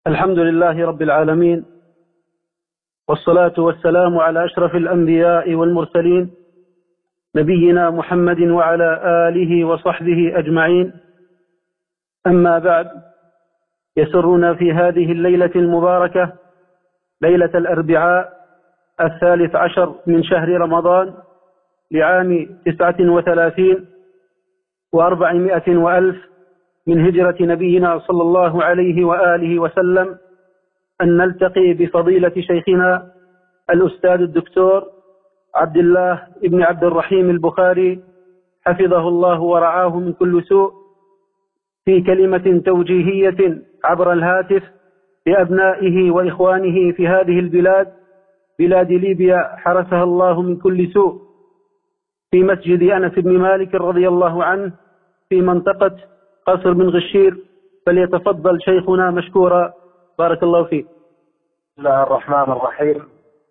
الحمد لله رب العالمين، والصلاة والسلام على أشرف الأنبياء والمرسلين نبينا محمد وعلى آله وصحبه أجمعين. أما بعد، يسرنا في هذه الليلة المباركة، ليلة الأربعاء 13 من شهر رمضان لعام 39 و400 وألف من هجرة نبينا صلى الله عليه وآله وسلم، أن نلتقي بفضيلة شيخنا الأستاذ الدكتور عبد الله بن عبد الرحيم البخاري حفظه الله ورعاه من كل سوء في كلمة توجيهية عبر الهاتف لأبنائه وإخوانه في هذه البلاد، بلاد ليبيا حرسها الله من كل سوء، في مسجد أنس بن مالك رضي الله عنه في منطقة قصر بن غشير. فليتفضل شيخنا مشكورا، بارك الله فيك. بسم الله الرحمن الرحيم.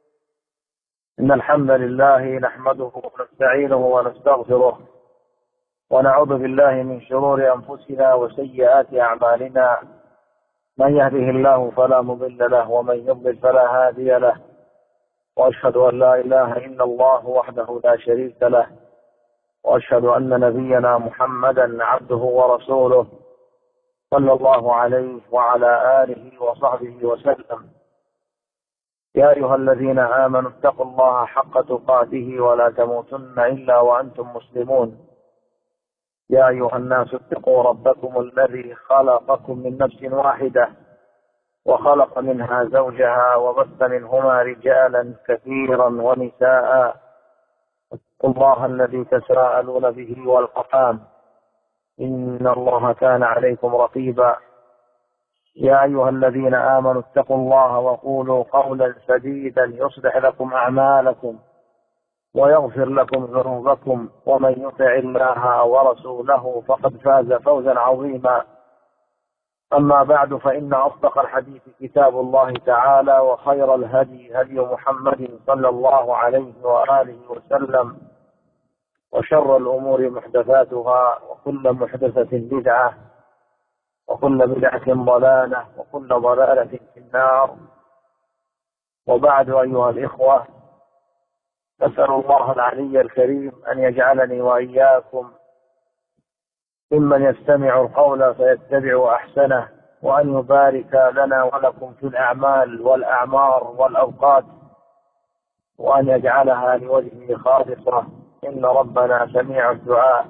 إن الحمد لله نحمده ونستعينه ونستغفره، ونعوذ بالله من شرور أنفسنا وسيئات أعمالنا. من يهده الله فلا مضل له، ومن يضلل فلا هادي له، وأشهد أن لا إله إلا الله وحده لا شريك له، وأشهد أن نبينا محمدا عبده ورسوله صلى الله عليه وعلى آله وصحبه وسلم. يا أيها الذين آمنوا اتقوا الله حق تقاته ولا تموتن إلا وأنتم مسلمون. يا أيها الناس اتقوا ربكم الذي خلقكم من نفس واحدة، وخلق منها زوجها، وبث منهما رجالا كثيرا ونساء. اتقوا الله الذي تساءلون به والأرحام، إن الله كان عليكم رقيبا. يا أيها الذين آمنوا اتقوا الله وقولوا قولا سديدا يصلح لكم أعمالكم ويغفر لكم ذنوبكم، ومن يطع الله ورسوله فقد فاز فوزا عظيما. أما بعد، فإن أصدق الحديث كتاب الله تعالى، وخير الهدي هدي محمد صلى الله عليه وآله وسلم، وشر الأمور محدثاتها، وكل محدثة بدعة، وكل بدعة ضلالة، وكل ضلالة في النار. وبعد، أيها الإخوة، أسأل الله العلي الكريم أن يجعلني وإياكم ممن يستمع القول فيتبع أحسنه، وأن يبارك لنا ولكم في الأعمال والأعمار والأوقات، وأن يجعلها لوجهه خالصة، إن ربنا سميع الدعاء.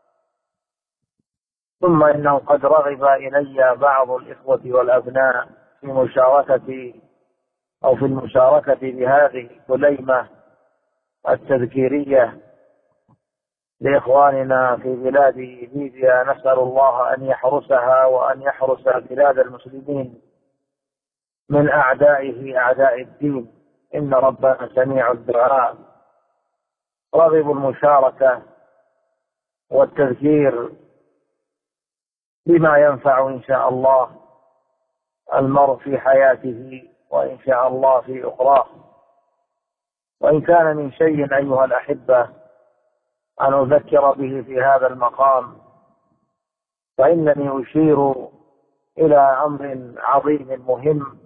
ثم إنه قد رغب إلي بعض الإخوة والأبناء في المشاركة بهذه الكلمة التذكيرية لإخواننا في بلاد ليبيا. نسأل الله أن يحرسها وأن يحرس بلاد المسلمين من أعدائه أعداء الدين، إن ربنا سميع الدعاء. رغب المشاركة والتذكير بما ينفع إن شاء الله المرء في حياته، وإن شاء الله في أخراه. وإن كان من شيء أيها الأحبة أن أذكر به في هذا المقام، فإنني أشير إلى أمر عظيم مهم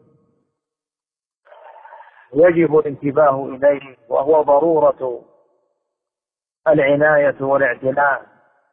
يجب الانتباه إليه، وهو ضرورة العناية والاعتناء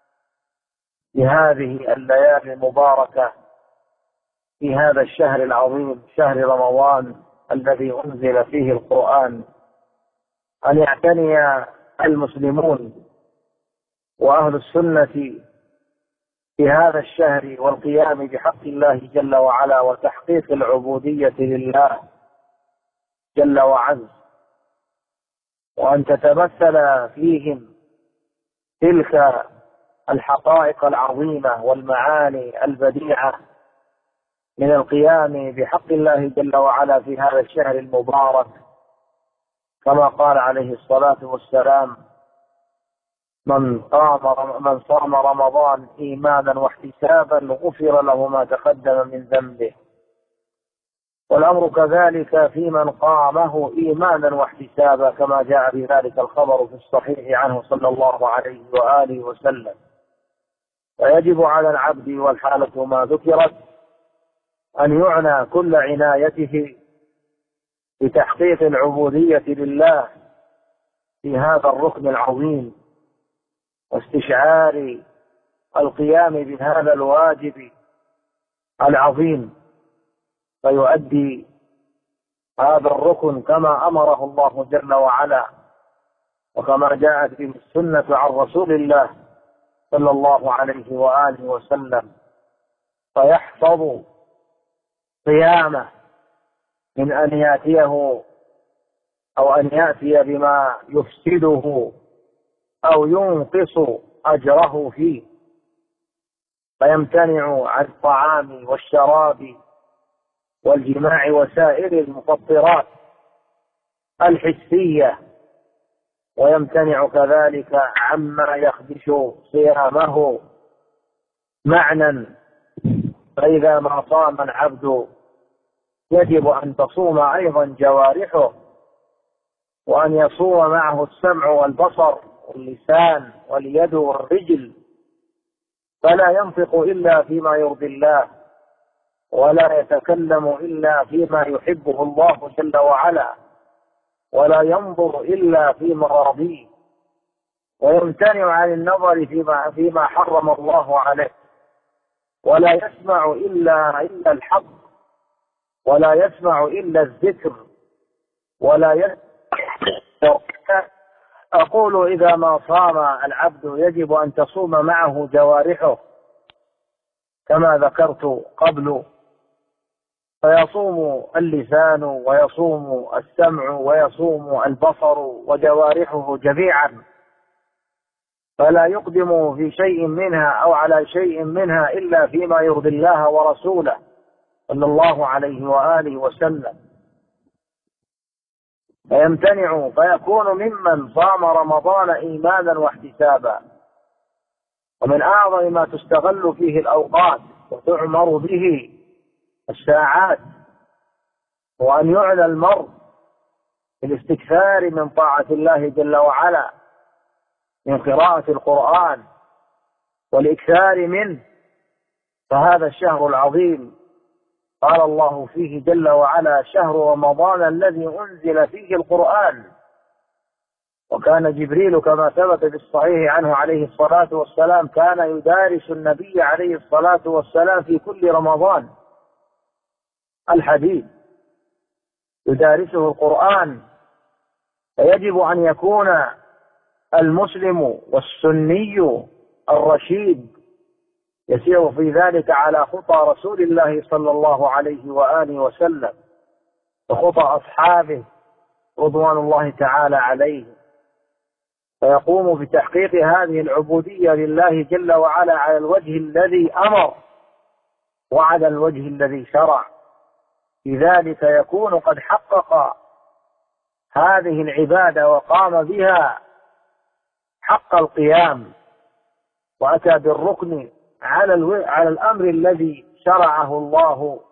بهذه الليالي المباركة في هذا الشهر العظيم، شهر رمضان الذي أنزل فيه القرآن. أن يعتني المسلمون وأهل السنة في هذا الشهر والقيام بحق الله جل وعلا، وتحقيق العبودية لله جل وعز، وأن تتمثل فيهم تلك الحقائق العظيمة والمعاني البديعة من القيام بحق الله جل وعلا في هذا الشهر المبارك، كما قال عليه الصلاة والسلام: من صام رمضان إيمانا واحتسابا غفر له ما تقدم من ذنبه. والأمر كذلك في من قامه إيمانا واحتسابا، كما جاء بذلك الخبر في الصحيح عنه صلى الله عليه وآله وسلم. ويجب على العبد، والحالة ما ذكرت، أن يعنى كل عنايته بتحقيق العبودية لله في هذا الركن العظيم، واستشعار القيام بهذا الواجب العظيم، فيؤدي هذا الركن كما أمره الله جل وعلا، وكما جاءت به السنة عن رسول الله صلى الله عليه وآله وسلم، فيحفظ قيامه من أن يأتيه أو أن يأتي بما يفسده أو ينقص أجره فيه، فيمتنع عن الطعام والشراب والجماع وسائر المفطرات الحسية، ويمتنع كذلك عما يخدش صيامه معنى. فإذا ما صام العبد يجب أن تصوم أيضا جوارحه، وأن يصوم معه السمع والبصر واللسان واليد والرجل، فلا ينطق إلا فيما يرضي الله، ولا يتكلم إلا فيما يحبه الله جل وعلا، ولا ينظر إلا في مراضيه، ويمتنع عن النظر فيما حرم الله عليه، ولا يسمع إلا الحق، ولا يسمع إلا الذكر، أقول إذا ما صام العبد يجب أن تصوم معه جوارحه كما ذكرت قبل، فيصوم اللسان ويصوم السمع ويصوم البصر وجوارحه جميعا، فلا يقدم في شيء منها أو على شيء منها إلا فيما يرضي الله ورسوله صلى الله عليه وآله وسلم، فيمتنع، فيكون ممن صام رمضان إيمانا واحتسابا. ومن أعظم ما تستغل فيه الأوقات وتعمر به الساعات هو أن يعنى المرء بالاستكثار من طاعة الله جل وعلا، من قراءة القرآن والإكثار منه، فهذا الشهر العظيم قال الله فيه جل وعلا: شهر رمضان الذي أنزل فيه القرآن. وكان جبريل كما ثبت بالصحيح عنه عليه الصلاة والسلام كان يدارس النبي عليه الصلاة والسلام في كل رمضان الحديث، يدارسه القرآن. فيجب أن يكون المسلم والسني الرشيد يسير في ذلك على خطى رسول الله صلى الله عليه وآله وسلم وخطى أصحابه رضوان الله تعالى عليهم، فيقوم بتحقيق هذه العبودية لله جل وعلا على الوجه الذي أمر وعلى الوجه الذي شرع. بذلك يكون قد حقق هذه العبادة وقام بها حق القيام، وأتى بالركن على الأمر الذي شرعه الله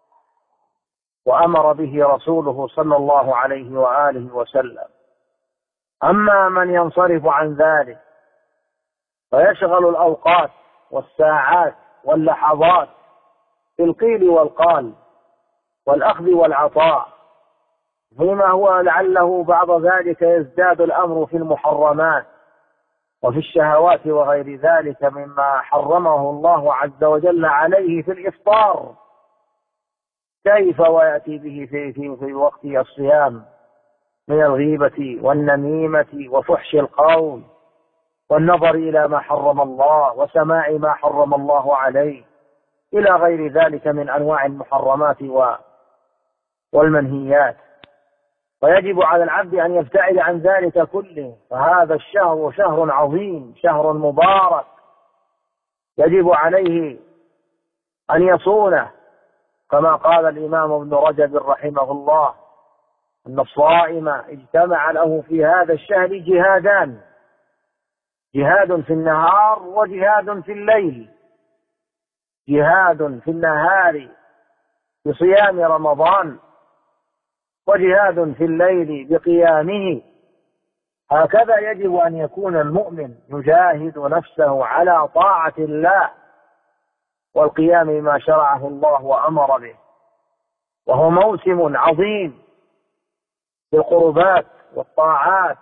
وأمر به رسوله صلى الله عليه وآله وسلم. أما من ينصرف عن ذلك فيشغل الأوقات والساعات واللحظات بالقيل والقال والأخذ والعطاء، فيما هو لعله بعض ذلك يزداد الأمر في المحرمات وفي الشهوات وغير ذلك مما حرمه الله عز وجل عليه في الإفطار، كيف ويأتي به في وقت الصيام من الغيبة والنميمة وفحش القول والنظر إلى ما حرم الله وسماع ما حرم الله عليه إلى غير ذلك من أنواع المحرمات والمنهيات. ويجب على العبد أن يبتعد عن ذلك كله، فهذا الشهر شهر عظيم، شهر مبارك، يجب عليه أن يصونه، كما قال الإمام ابن رجب رحمه الله أن الصائم اجتمع له في هذا الشهر جهادان: جهاد في النهار وجهاد في الليل. جهاد في النهار بصيام رمضان، وجهاد في الليل بقيامه. هكذا يجب أن يكون المؤمن يجاهد نفسه على طاعة الله والقيام بما شرعه الله وأمر به، وهو موسم عظيم بالقربات والطاعات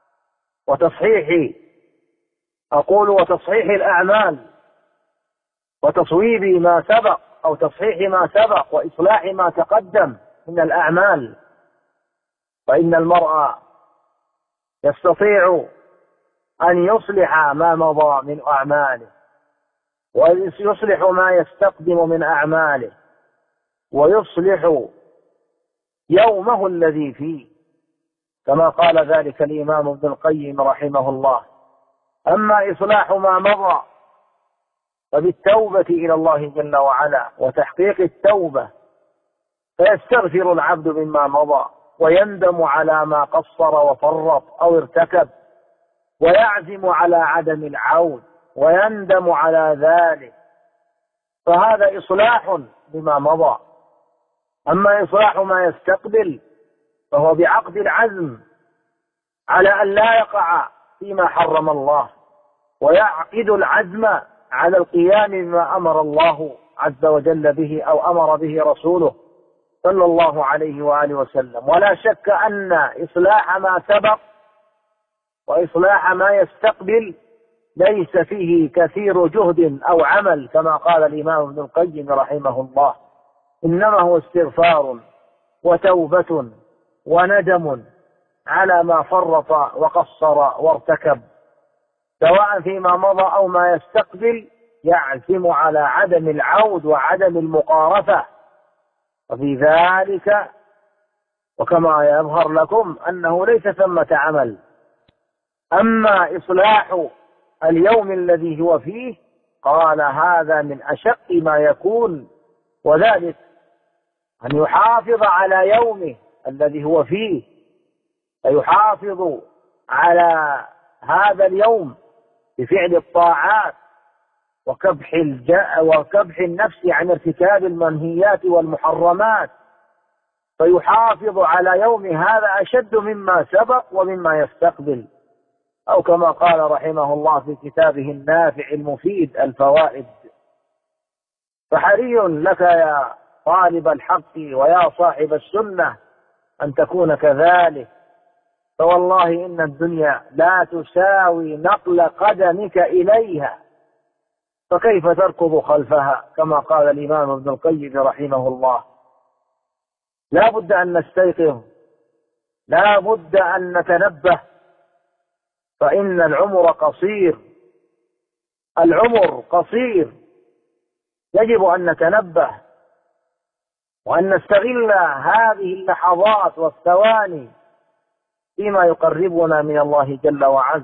وتصحيح الأعمال وتصويب ما سبق أو تصحيح ما سبق وإصلاح ما تقدم من الأعمال. فإن المرء يستطيع أن يصلح ما مضى من أعماله، ويصلح ما يستقدم من أعماله، ويصلح يومه الذي فيه، كما قال ذلك الإمام ابن القيم رحمه الله. أما إصلاح ما مضى فبالتوبة إلى الله جل وعلا وتحقيق التوبة، فيستغفر العبد مما مضى ويندم على ما قصر وفرط أو ارتكب، ويعزم على عدم العود ويندم على ذلك، فهذا إصلاح بما مضى. أما إصلاح ما يستقبل فهو بعقد العزم على أن لا يقع فيما حرم الله، ويعقد العزم على القيام بما أمر الله عز وجل به أو أمر به رسوله صلى الله عليه وآله وسلم. ولا شك أن إصلاح ما سبق وإصلاح ما يستقبل ليس فيه كثير جهد أو عمل، كما قال الإمام ابن القيم رحمه الله، إنما هو استغفار وتوبة وندم على ما فرط وقصر وارتكب، سواء فيما مضى أو ما يستقبل، يعزم على عدم العود وعدم المقارفة. وفي ذلك وكما يظهر لكم أنه ليس ثمة عمل. أما إصلاح اليوم الذي هو فيه قال هذا من أشق ما يكون، وذلك أن يحافظ على يومه الذي هو فيه، فيحافظ على هذا اليوم بفعل الطاعات وكبح النفس عن ارتكاب المنهيات والمحرمات، فيحافظ على يوم هذا أشد مما سبق ومما يستقبل، أو كما قال رحمه الله في كتابه النافع المفيد الفوائد. فحري لك يا طالب الحق ويا صاحب السنة أن تكون كذلك، فوالله إن الدنيا لا تساوي نقل قدمك إليها، فكيف تركض خلفها، كما قال الإمام ابن القيم رحمه الله. لا بد أن نستيقظ، لا بد أن نتنبه، فإن العمر قصير، العمر قصير، يجب أن نتنبه وأن نستغل هذه اللحظات والثواني فيما يقربنا من الله جل وعز،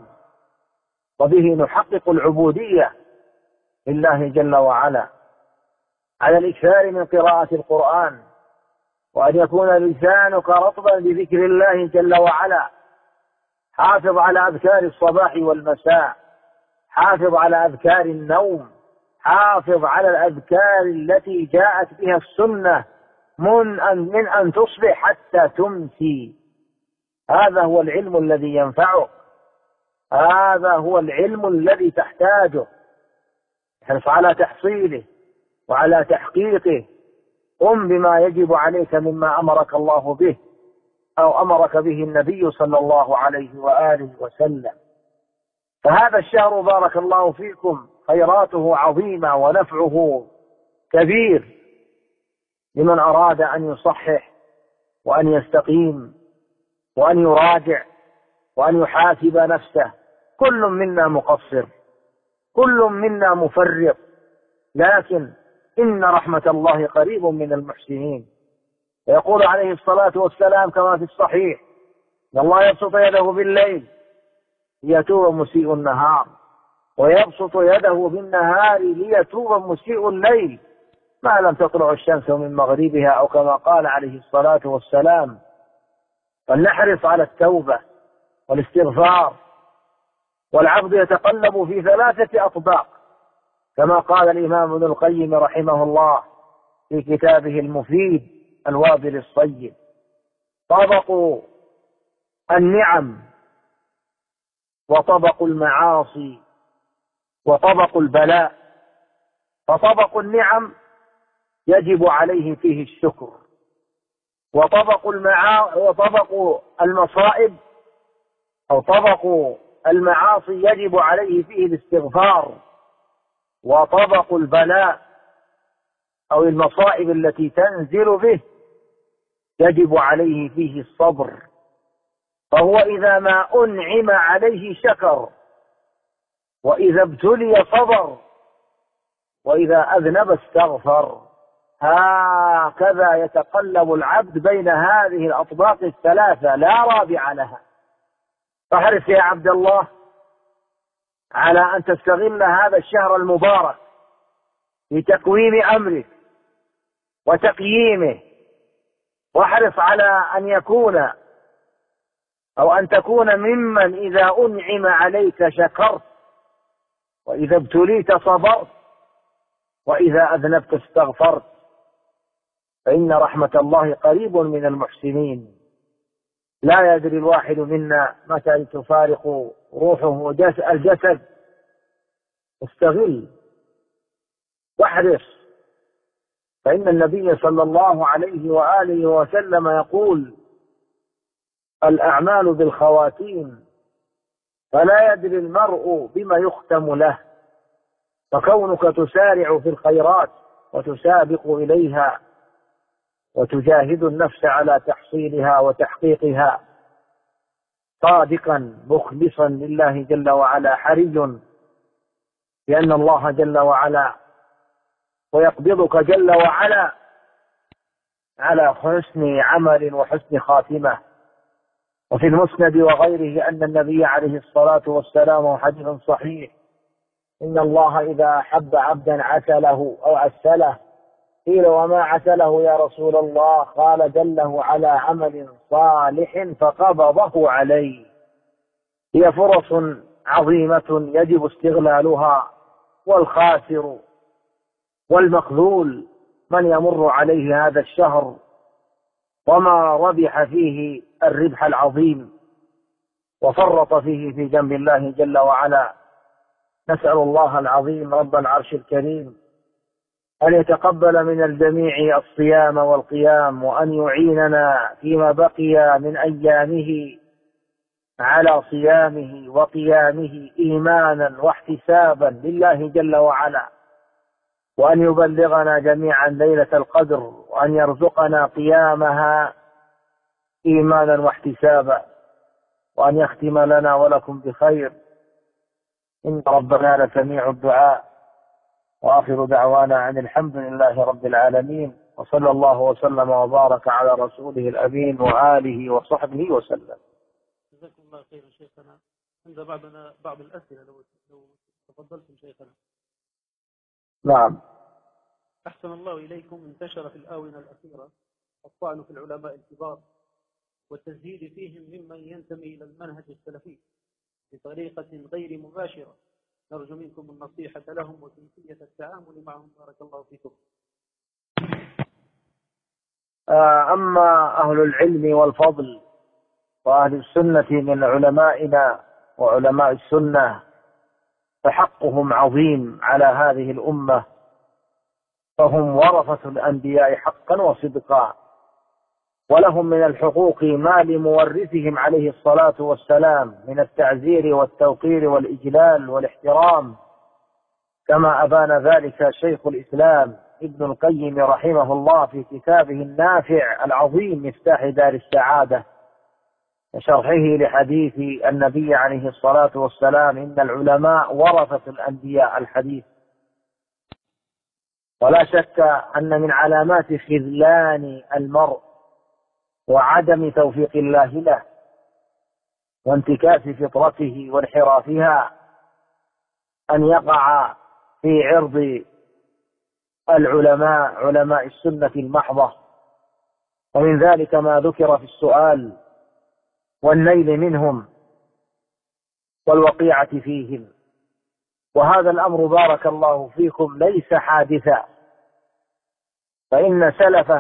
وبه نحقق العبودية لله جل وعلا، على الإكثار من قراءة القرآن، وأن يكون لسانك رطبا بذكر الله جل وعلا. حافظ على أذكار الصباح والمساء، حافظ على أذكار النوم، حافظ على الأذكار التي جاءت بها السنة من أن تصبح حتى تمسي. هذا هو العلم الذي ينفعك، هذا هو العلم الذي تحتاجه. احرص على تحصيله وعلى تحقيقه، قم بما يجب عليك مما أمرك الله به أو أمرك به النبي صلى الله عليه وآله وسلم. فهذا الشهر بارك الله فيكم خيراته عظيمة ونفعه كبير لمن أراد أن يصحح وأن يستقيم وأن يراجع وأن يحاسب نفسه. كل منا مقصر، كل منا مفرط، لكن إن رحمة الله قريب من المحسنين. يقول عليه الصلاة والسلام كما في الصحيح: إن الله يبسط يده بالليل ليتوب مسيء النهار، ويبسط يده بالنهار ليتوب مسيء الليل، ما لم تطلع الشمس من مغربها، أو كما قال عليه الصلاة والسلام. فلنحرص على التوبة والاستغفار، والعبد يتقلب في 3 أطباق، كما قال الإمام ابن القيم رحمه الله في كتابه المفيد الوابل الصيب: طبق النعم، وطبق المعاصي، وطبق البلاء. فطبق النعم يجب عليه فيه الشكر، وطبق المصائب أو طبق المعاصي يجب عليه فيه الاستغفار، وطبق البلاء أو المصائب التي تنزل به يجب عليه فيه الصبر. فهو إذا ما أنعم عليه شكر، وإذا ابتلي صبر، وإذا أذنب استغفر. هكذا يتقلب العبد بين هذه الأطباق الثلاثة، لا رابع لها. فاحرص يا عبد الله على أن تستغل هذا الشهر المبارك لتقويم أمرك وتقييمه، واحرص على أن يكون أو أن تكون ممن إذا أنعم عليك شكرت، وإذا ابتليت صبرت، وإذا أذنبت استغفرت، فإن رحمة الله قريب من المحسنين. لا يدري الواحد منا متى تفارق روحه الجسد. استغل واحرص، فإن النبي صلى الله عليه وآله وسلم يقول: الأعمال بالخواتيم، فلا يدري المرء بما يختم له. فكونك تسارع في الخيرات وتسابق إليها وتجاهد النفس على تحصيلها وتحقيقها صادقا مخلصا لله جل وعلا حري، لأن الله جل وعلا ويقبضك جل وعلا على حسن عمل وحسن خاتمة. وفي المسند وغيره أن النبي عليه الصلاة والسلام حديث صحيح: إن الله إذا أحب عبدا عسله أو عسله. قيل: وما عسله يا رسول الله؟ قال: دله على عمل صالح فقبضه عليه. هي فرص عظيمة يجب استغلالها، والخاسر والمخذول من يمر عليه هذا الشهر وما ربح فيه الربح العظيم وفرط فيه في جنب الله جل وعلا. نسأل الله العظيم رب العرش الكريم أن يتقبل من الجميع الصيام والقيام، وأن يعيننا فيما بقي من أيامه على صيامه وقيامه إيمانا واحتسابا لله جل وعلا، وأن يبلغنا جميعا ليلة القدر، وأن يرزقنا قيامها إيمانا واحتسابا، وأن يختم لنا ولكم بخير. إن ربنا لسميع الدعاء. وآخر دعوانا أن الحمد لله رب العالمين، وصلى الله وسلم وبارك على رسوله الأمين وآله وصحبه وسلم. جزاكم الله خيرا شيخنا. عند بعض الأسئلة لو تفضلتم شيخنا. نعم. أحسن الله إليكم. انتشر في الآونة الأخيرة الطعن في العلماء الكبار والتزهيد فيهم ممن ينتمي إلى المنهج السلفي بطريقة غير مباشرة. نرجو منكم النصيحة لهم وكيفية التعامل معهم، بارك الله فيكم. أما أهل العلم والفضل وأهل السنة من علمائنا وعلماء السنة فحقهم عظيم على هذه الأمة، فهم ورثة الأنبياء حقا وصدقا، ولهم من الحقوق ما لمورثهم عليه الصلاة والسلام من التعزير والتوقير والإجلال والاحترام، كما أبان ذلك شيخ الإسلام ابن القيم رحمه الله في كتابه النافع العظيم مفتاح دار السعادة، وشرحه لحديث النبي عليه الصلاة والسلام: إن العلماء ورثة الأنبياء الحديث. ولا شك أن من علامات خذلان المرء وعدم توفيق الله له وانتكاس فطرته وانحرافها أن يقع في عرض العلماء علماء السنة المحضة، ومن ذلك ما ذكر في السؤال والنيل منهم والوقيعة فيهم. وهذا الأمر بارك الله فيكم ليس حادثا، فإن سلف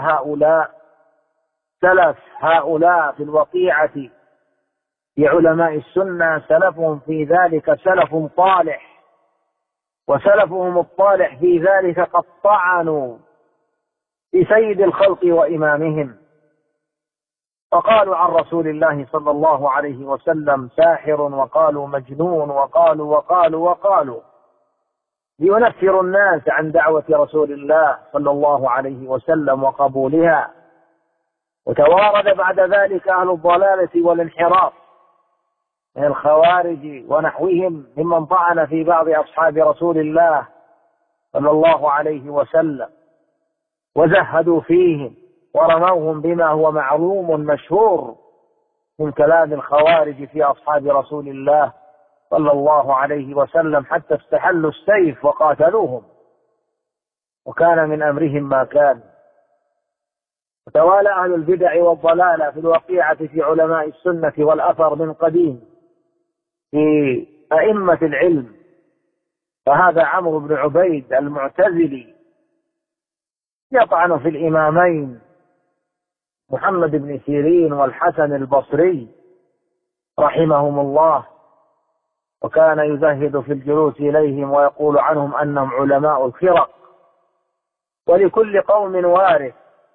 هؤلاء في الوقيعة بعلماء السنة سلفهم في ذلك سلف طالح وسلفهم الصالح في ذلك قد طعنوا بسيد الخلق وإمامهم، وقالوا عن رسول الله صلى الله عليه وسلم ساحر، وقالوا مجنون، وقالوا لينفروا الناس عن دعوة رسول الله صلى الله عليه وسلم وقبولها. وتوارد بعد ذلك أهل الضلالة والانحراف من الخوارج ونحوهم ممن طعن في بعض أصحاب رسول الله صلى الله عليه وسلم وزهدوا فيهم ورموهم بما هو معلوم مشهور من كلام الخوارج في أصحاب رسول الله صلى الله عليه وسلم، حتى استحلوا السيف وقاتلوهم، وكان من أمرهم ما كان. وتوالى أهل البدع والضلالة في الوقيعة في علماء السنة والأثر من قديم في أئمة العلم، فهذا عمرو بن عبيد المعتزلي يطعن في الإمامين محمد بن سيرين والحسن البصري رحمهم الله، وكان يزهد في الجلوس إليهم ويقول عنهم أنهم علماء الفرق، ولكل قوم وارث.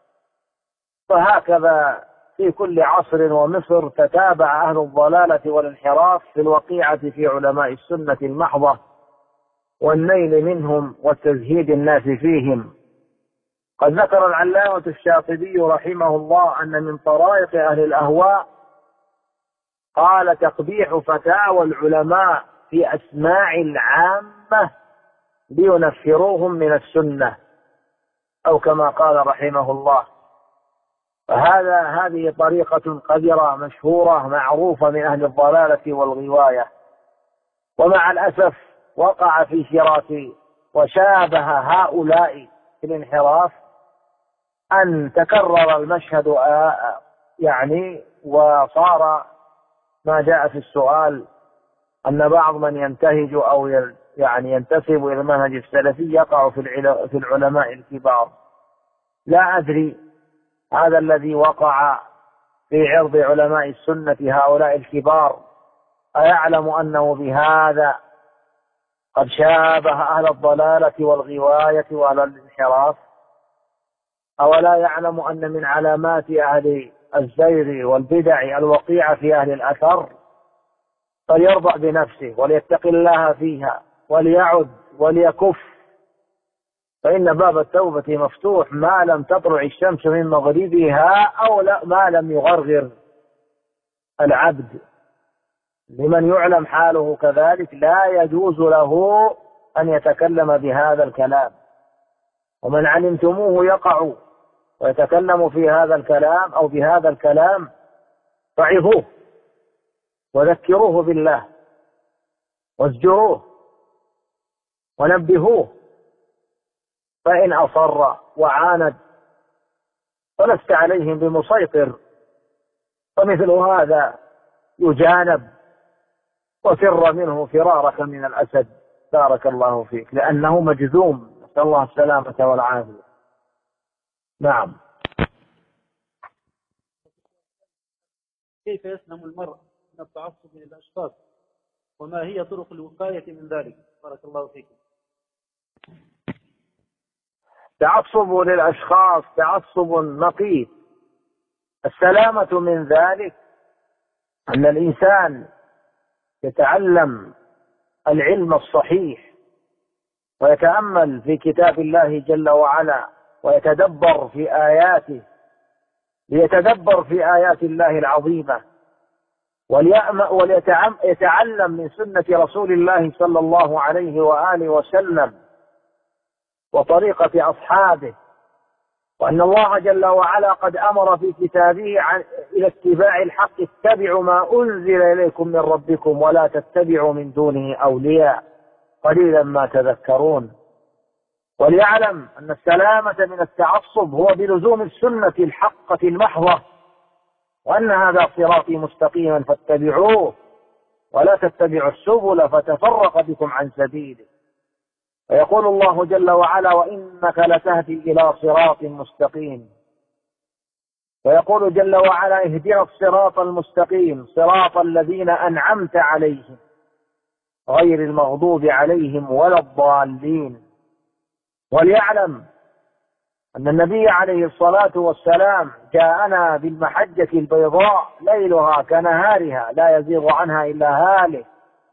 فهكذا في كل عصر ومصر تتابع أهل الضلالة والانحراف في الوقيعة في علماء السنة المحضة والنيل منهم والتزهيد الناس فيهم. قد ذكر العلامة الشاطبي رحمه الله أن من طرائق أهل الأهواء قال تقبيح فتاوى العلماء في أسماع العامة لينفروهم من السنة، أو كما قال رحمه الله. هذه طريقة قذرة مشهورة معروفة من أهل الضلالة والغواية، ومع الأسف وقع في شراك وشابه هؤلاء في الانحراف أن تكرر المشهد وصار ما جاء في السؤال أن بعض من ينتهج أو ينتسب إلى المنهج السلفي يقع في العلماء الكبار. لا أدري هذا الذي وقع في عرض علماء السنة هؤلاء الكبار أيعلم أنه بهذا قد شابه أهل الضلالة والغواية وأهل الانحراف؟ أولا يعلم أن من علامات أهل الزيغ والبدع الوقيعة في أهل الأثر؟ فليرضى بنفسه وليتق الله فيها وليعد وليكف، فإن باب التوبة مفتوح ما لم تطلع الشمس من مغربها أو ما لم يغرغر العبد. لمن يعلم حاله كذلك لا يجوز له أن يتكلم بهذا الكلام، ومن علمتموه يقع ويتكلم في هذا الكلام أو بهذا الكلام فعظوه وذكروه بالله وازجروه ونبهوه، فإن أصر وعاند فلست عليهم بمسيطر، فمثل هذا يجانب وفر منه فرارك من الأسد بارك الله فيك، لأنه مجذوم، نسأل الله السلامة والعافية. نعم. كيف يسلم المرء من التعصب للأشخاص، وما هي طرق الوقاية من ذلك؟ بارك الله فيكم. تعصب للأشخاص تعصب نقيض. السلامة من ذلك أن الإنسان يتعلم العلم الصحيح ويتأمل في كتاب الله جل وعلا ويتدبر في آياته، ليتدبر في آيات الله العظيمة، وليتعلم من سنة رسول الله صلى الله عليه وآله وسلم وطريقة أصحابه، وأن الله جل وعلا قد أمر في كتابه إلى اتباع الحق: اتبعوا ما أنزل إليكم من ربكم ولا تتبعوا من دونه أولياء قليلا ما تذكرون. وليعلم أن السلامة من التعصب هو بلزوم السنة الحقة المحضة، وأن هذا صراطي مستقيما فاتبعوه ولا تتبعوا السبل فتفرق بكم عن سبيله. ويقول الله جل وعلا: وإنك لتهدي إلى صراط مستقيم. ويقول جل وعلا: اهدنا الصراط المستقيم صراط الذين أنعمت عليهم غير المغضوب عليهم ولا الضالين. وليعلم أن النبي عليه الصلاة والسلام جاءنا بالمحجة البيضاء ليلها كنهارها لا يزيغ عنها إلا هالك،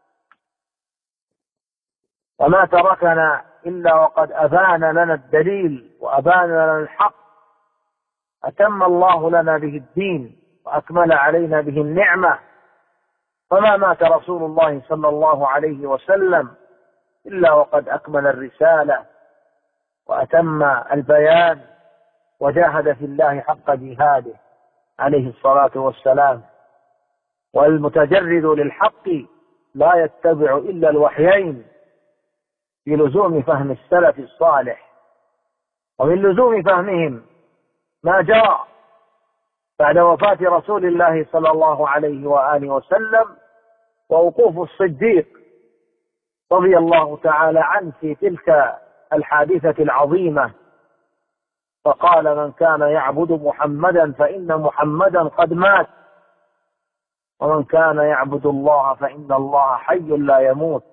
وما تركنا إلا وقد أبان لنا الدليل وأبان لنا الحق، أتم الله لنا به الدين وأكمل علينا به النعمة، فما مات رسول الله صلى الله عليه وسلم إلا وقد أكمل الرسالة وأتم البيان وجاهد في الله حق جهاده عليه الصلاة والسلام. والمتجرد للحق لا يتبع إلا الوحيين بلزوم فهم السلف الصالح، ومن لزوم فهمهم ما جاء بعد وفاة رسول الله صلى الله عليه وآله وسلم ووقوف الصديق رضي الله تعالى عنه في تلك الحادثة العظيمة، فقال: من كان يعبد محمدا فإن محمدا قد مات، ومن كان يعبد الله فإن الله حي لا يموت.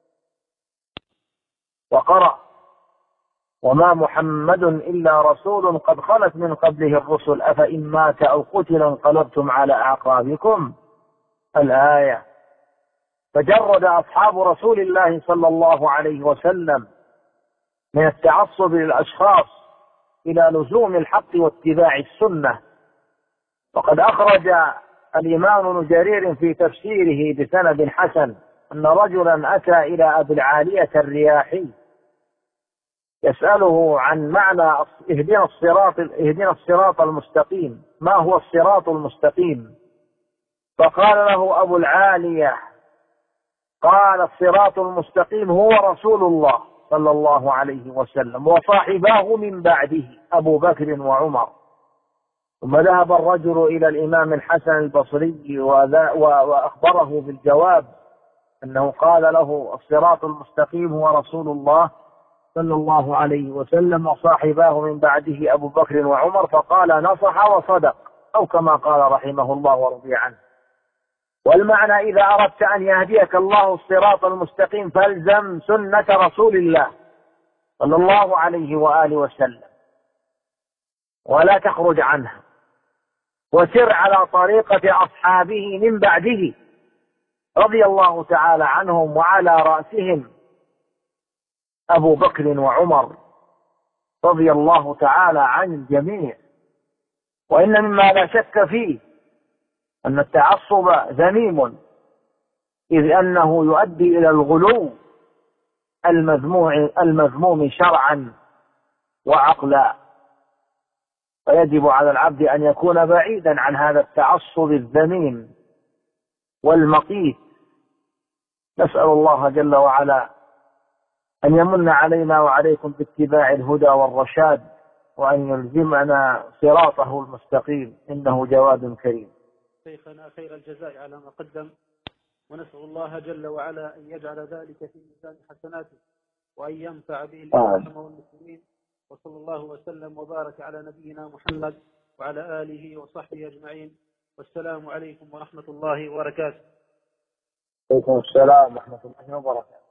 وقرأ: وما محمد إلا رسول قد خلت من قبله الرسل أفإن مات أو قتل انقلبتم على أعقابكم، الآية. فجرد أصحاب رسول الله صلى الله عليه وسلم من التعصب للأشخاص إلى لزوم الحق واتباع السنة. وقد أخرج الإمام ابن جرير في تفسيره بسند حسن أن رجلا أتى إلى أبي العالية الرياحي يسأله عن معنى اهدنا الصراط المستقيم، ما هو الصراط المستقيم؟ فقال له أبو العالية: قال: الصراط المستقيم هو رسول الله صلى الله عليه وسلم وصاحباه من بعده أبو بكر وعمر. ثم ذهب الرجل إلى الإمام الحسن البصري وأخبره بالجواب أنه قال له: الصراط المستقيم هو رسول الله صلى الله عليه وسلم وصاحباه من بعده أبو بكر وعمر، فقال: نصح وصدق، أو كما قال رحمه الله ورضي عنه. والمعنى: إذا أردت أن يهديك الله الصراط المستقيم فالزم سنة رسول الله صلى الله عليه وآله وسلم ولا تخرج عنها، وسر على طريقة أصحابه من بعده رضي الله تعالى عنهم، وعلى رأسهم أبو بكر وعمر رضي الله تعالى عن الجميع. وإن مما لا شك فيه أن التعصب ذميم، إذ أنه يؤدي إلى الغلو المذموم شرعا وعقلا، فيجب على العبد أن يكون بعيدا عن هذا التعصب الذميم والمقيت. نسأل الله جل وعلا أن يمن علينا وعليكم باتباع الهدى والرشاد، وأن يلزمنا صراطه المستقيم، إنه جواد كريم. شيخنا خير الجزاء على ما قدم، ونسأل الله جل وعلا أن يجعل ذلك في ميزان حسناته وأن ينفع به الإسلام والمسلمين. وصلى الله وسلم وبارك على نبينا محمد وعلى آله وصحبه أجمعين، والسلام عليكم ورحمة الله وبركاته. وعليكم السلام ورحمة الله وبركاته.